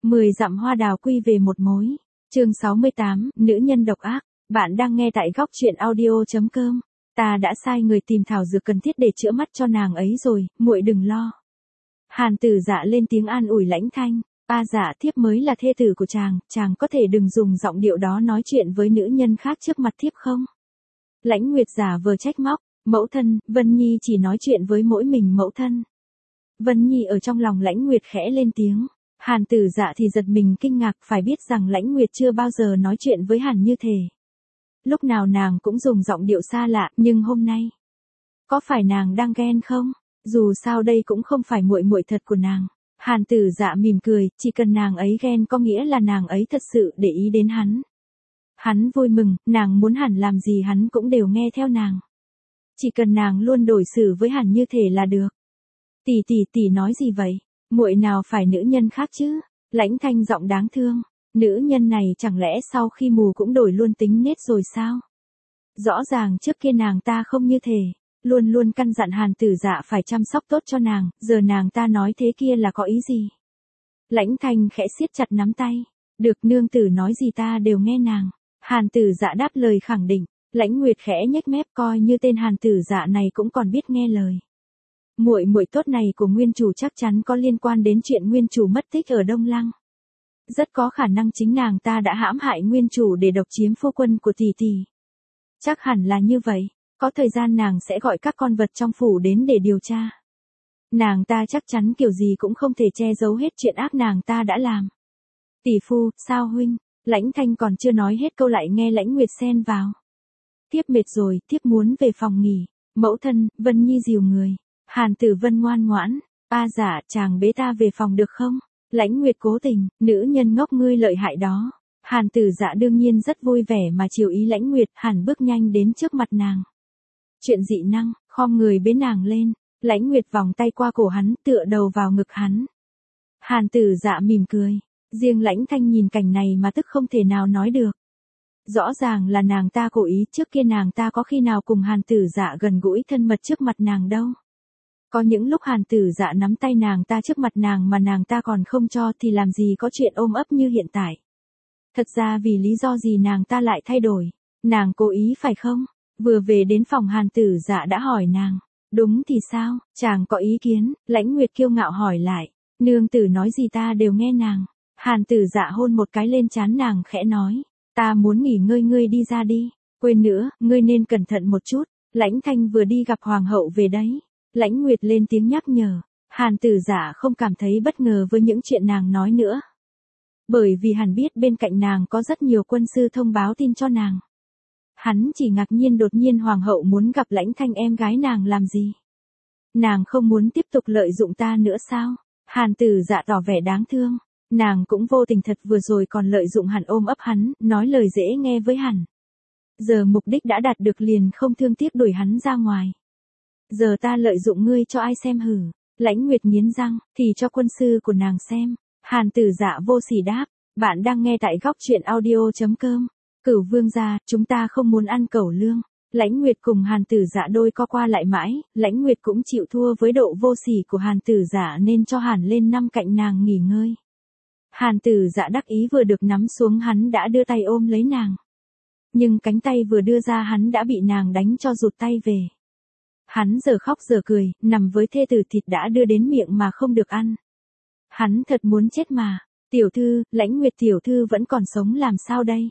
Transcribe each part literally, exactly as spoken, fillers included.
mười dặm hoa đào quy về một mối. Chương sáu mươi tám, nữ nhân độc ác. Bạn đang nghe tại góc truyện audio chấm com. Ta đã sai người tìm thảo dược cần thiết để chữa mắt cho nàng ấy rồi, muội đừng lo. Hàn Tử Dạ lên tiếng an ủi Lãnh Thanh. A Dạ, thiếp mới là thê tử của chàng, chàng có thể đừng dùng giọng điệu đó nói chuyện với nữ nhân khác trước mặt thiếp không? Lãnh Nguyệt giả vờ trách móc. Mẫu thân, Vân Nhi chỉ nói chuyện với mỗi mình mẫu thân. Vân Nhi ở trong lòng Lãnh Nguyệt khẽ lên tiếng. Hàn Tử Dạ thì giật mình kinh ngạc, phải biết rằng Lãnh Nguyệt chưa bao giờ nói chuyện với Hàn như thế. Lúc nào nàng cũng dùng giọng điệu xa lạ, nhưng hôm nay, có phải nàng đang ghen không? Dù sao đây cũng không phải muội muội thật của nàng. Hàn Tử Dạ mỉm cười, chỉ cần nàng ấy ghen có nghĩa là nàng ấy thật sự để ý đến hắn. Hắn vui mừng, nàng muốn Hàn làm gì hắn cũng đều nghe theo nàng. Chỉ cần nàng luôn đối xử với Hàn như thế là được. Tỷ tỷ tỷ nói gì vậy? Muội nào phải nữ nhân khác chứ? Lãnh Thanh giọng đáng thương. Nữ nhân này chẳng lẽ sau khi mù cũng đổi luôn tính nết rồi sao? Rõ ràng trước kia nàng ta không như thế. Luôn luôn căn dặn Hàn Tử Dạ phải chăm sóc tốt cho nàng, giờ nàng ta nói thế kia là có ý gì? Lãnh Thanh khẽ siết chặt nắm tay. Được, nương tử nói gì ta đều nghe nàng. Hàn Tử Dạ đáp lời khẳng định. Lãnh Nguyệt khẽ nhếch mép, coi như tên Hàn Tử Dạ này cũng còn biết nghe lời. Muội muội tốt này của nguyên chủ chắc chắn có liên quan đến chuyện nguyên chủ mất tích ở Đông Lăng. Rất có khả năng chính nàng ta đã hãm hại nguyên chủ để độc chiếm phu quân của tỷ tỷ. Chắc hẳn là như vậy, có thời gian nàng sẽ gọi các con vật trong phủ đến để điều tra. Nàng ta chắc chắn kiểu gì cũng không thể che giấu hết chuyện ác nàng ta đã làm. Tỷ phu, sao huynh? Lãnh Thanh còn chưa nói hết câu lại nghe Lãnh Nguyệt xen vào. Thiếp mệt rồi, thiếp muốn về phòng nghỉ. Mẫu thân, Vân Nhi dìu người. Hàn Tử Vân ngoan ngoãn. A Dạ, chàng bế ta về phòng được không? Lãnh Nguyệt cố tình, nữ nhân ngốc ngươi lợi hại đó. Hàn Tử Dạ đương nhiên rất vui vẻ mà chiều ý Lãnh Nguyệt, Hàn bước nhanh đến trước mặt nàng. Chuyện dị năng, khom người bế nàng lên. Lãnh Nguyệt vòng tay qua cổ hắn, tựa đầu vào ngực hắn. Hàn Tử Dạ mỉm cười. Riêng Lãnh Thanh nhìn cảnh này mà tức không thể nào nói được. Rõ ràng là nàng ta cố ý, trước kia nàng ta có khi nào cùng Hàn Tử Dạ gần gũi thân mật trước mặt nàng đâu. Có những lúc Hàn Tử Dạ nắm tay nàng ta trước mặt nàng mà nàng ta còn không cho thì làm gì có chuyện ôm ấp như hiện tại. Thật ra vì lý do gì nàng ta lại thay đổi? Nàng cố ý phải không? Vừa về đến phòng Hàn Tử Dạ đã hỏi nàng. Đúng thì sao, chàng có ý kiến? Lãnh Nguyệt kiêu ngạo hỏi lại. Nương tử nói gì ta đều nghe nàng. Hàn Tử Dạ hôn một cái lên trán nàng khẽ nói. Ta muốn nghỉ ngơi, ngươi đi ra đi. Quên nữa, ngươi nên cẩn thận một chút. Lãnh Thanh vừa đi gặp hoàng hậu về đấy. Lãnh Nguyệt lên tiếng nhắc nhở. Hàn Tử Dạ không cảm thấy bất ngờ với những chuyện nàng nói nữa. Bởi vì hắn biết bên cạnh nàng có rất nhiều quân sư thông báo tin cho nàng. Hắn chỉ ngạc nhiên đột nhiên hoàng hậu muốn gặp Lãnh Thanh em gái nàng làm gì. Nàng không muốn tiếp tục lợi dụng ta nữa sao? Hàn Tử Dạ tỏ vẻ đáng thương. Nàng cũng vô tình thật, vừa rồi còn lợi dụng hắn ôm ấp hắn, nói lời dễ nghe với hắn. Giờ mục đích đã đạt được liền không thương tiếc đuổi hắn ra ngoài. Giờ ta lợi dụng ngươi cho ai xem hử? Lãnh Nguyệt nghiến răng, thì cho quân sư của nàng xem. Hàn Tử Dạ vô sỉ đáp. Bạn đang nghe tại góc truyện audio chấm com. Cửu vương gia, chúng ta không muốn ăn cẩu lương. Lãnh Nguyệt cùng Hàn Tử Dạ đôi co qua lại mãi, Lãnh Nguyệt cũng chịu thua với độ vô sỉ của Hàn Tử Dạ nên cho Hàn lên năm cạnh nàng nghỉ ngơi. Hàn Tử Dạ đắc ý vừa được nắm xuống hắn đã đưa tay ôm lấy nàng. Nhưng cánh tay vừa đưa ra hắn đã bị nàng đánh cho rụt tay về. Hắn giờ khóc giờ cười, nằm với thê tử thịt đã đưa đến miệng mà không được ăn. Hắn thật muốn chết mà. Tiểu thư, Lãnh Nguyệt tiểu thư vẫn còn sống làm sao đây?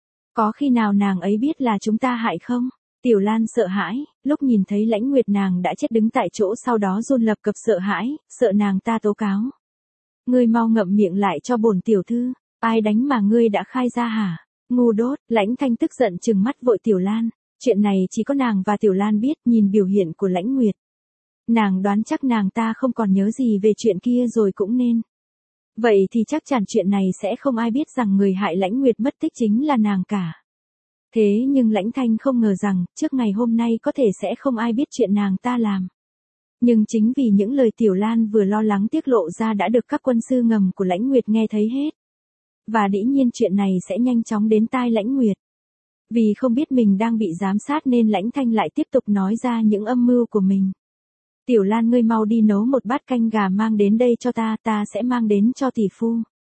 Có khi nào nàng ấy biết là chúng ta hại không? Tiểu Lan sợ hãi, lúc nhìn thấy Lãnh Nguyệt nàng đã chết đứng tại chỗ, sau đó run lập cập sợ hãi, sợ nàng ta tố cáo. Ngươi mau ngậm miệng lại cho bổn tiểu thư, ai đánh mà ngươi đã khai ra hả? Ngu đốt, Lãnh Thanh tức giận trừng mắt vội Tiểu Lan. Chuyện này chỉ có nàng và Tiểu Lan biết, nhìn biểu hiện của Lãnh Nguyệt. Nàng đoán chắc nàng ta không còn nhớ gì về chuyện kia rồi cũng nên. Vậy thì chắc chắn chuyện này sẽ không ai biết rằng người hại Lãnh Nguyệt mất tích chính là nàng cả. Thế nhưng Lãnh Thanh không ngờ rằng, trước ngày hôm nay có thể sẽ không ai biết chuyện nàng ta làm. Nhưng chính vì những lời Tiểu Lan vừa lo lắng tiết lộ ra đã được các quân sư ngầm của Lãnh Nguyệt nghe thấy hết. Và dĩ nhiên chuyện này sẽ nhanh chóng đến tai Lãnh Nguyệt. Vì không biết mình đang bị giám sát nên Lãnh Thanh lại tiếp tục nói ra những âm mưu của mình. Tiểu Lan, ngươi mau đi nấu một bát canh gà mang đến đây cho ta, ta sẽ mang đến cho tỷ phu.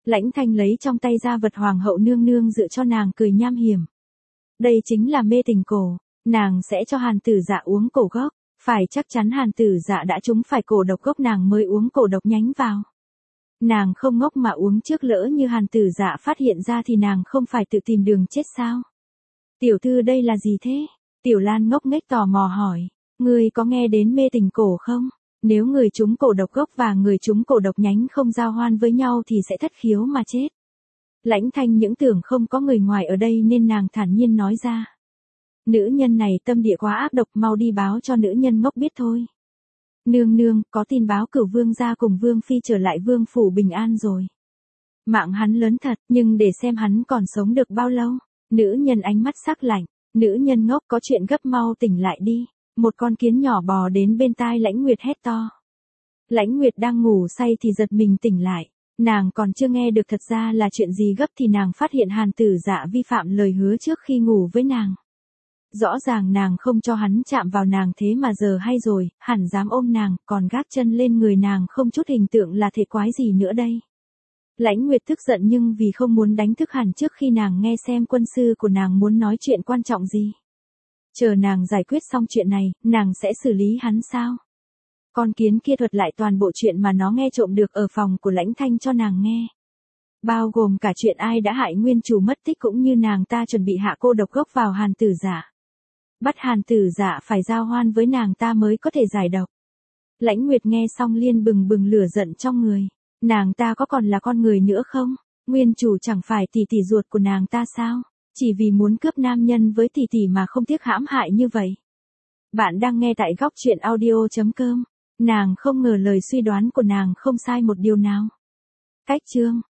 Lãnh Thanh lấy trong tay ra vật hoàng hậu nương nương dựa cho nàng cười nham hiểm. Đây chính là mê tình cổ, nàng sẽ cho Hàn Tử Dạ uống cổ gốc, phải chắc chắn Hàn Tử Dạ đã trúng phải cổ độc gốc nàng mới uống cổ độc nhánh vào. Nàng không ngốc mà uống trước, lỡ như Hàn Tử Dạ phát hiện ra thì nàng không phải tự tìm đường chết sao? Tiểu thư đây là gì thế? Tiểu Lan ngốc nghếch tò mò hỏi, ngươi có nghe đến mê tình cổ không? Nếu người trúng cổ độc gốc và người trúng cổ độc nhánh không giao hoan với nhau thì sẽ thất khiếu mà chết. Lãnh Thanh những tưởng không có người ngoài ở đây nên nàng thản nhiên nói ra. Nữ nhân này tâm địa quá ác độc, mau đi báo cho nữ nhân ngốc biết thôi. Nương nương, có tin báo Cửu Vương gia cùng Vương phi trở lại vương phủ bình an rồi. Mạng hắn lớn thật, nhưng để xem hắn còn sống được bao lâu. Nữ nhân ánh mắt sắc lạnh, nữ nhân ngốc có chuyện gấp mau tỉnh lại đi. Một con kiến nhỏ bò đến bên tai Lãnh Nguyệt hét to. Lãnh Nguyệt đang ngủ say thì giật mình tỉnh lại. Nàng còn chưa nghe được thật ra là chuyện gì gấp thì nàng phát hiện Hàn Tử Dạ vi phạm lời hứa trước khi ngủ với nàng. Rõ ràng nàng không cho hắn chạm vào nàng thế mà giờ hay rồi, hẳn dám ôm nàng, còn gác chân lên người nàng không chút hình tượng là thể quái gì nữa đây. Lãnh Nguyệt tức giận nhưng vì không muốn đánh thức Hàn trước khi nàng nghe xem quân sư của nàng muốn nói chuyện quan trọng gì. Chờ nàng giải quyết xong chuyện này, nàng sẽ xử lý hắn sao? Con kiến kia thuật lại toàn bộ chuyện mà nó nghe trộm được ở phòng của Lãnh Thanh cho nàng nghe. Bao gồm cả chuyện ai đã hại nguyên chủ mất tích cũng như nàng ta chuẩn bị hạ cô độc gốc vào Hàn Tử Dạ. Bắt Hàn Tử Dạ phải giao hoan với nàng ta mới có thể giải độc. Lãnh Nguyệt nghe xong liên bừng bừng lửa giận trong người. Nàng ta có còn là con người nữa không? Nguyên chủ chẳng phải tỷ tỷ ruột của nàng ta sao? Chỉ vì muốn cướp nam nhân với tỷ tỷ mà không tiếc hãm hại như vậy. Bạn đang nghe tại góc truyện audio chấm com. Nàng không ngờ lời suy đoán của nàng không sai một điều nào. Cách chương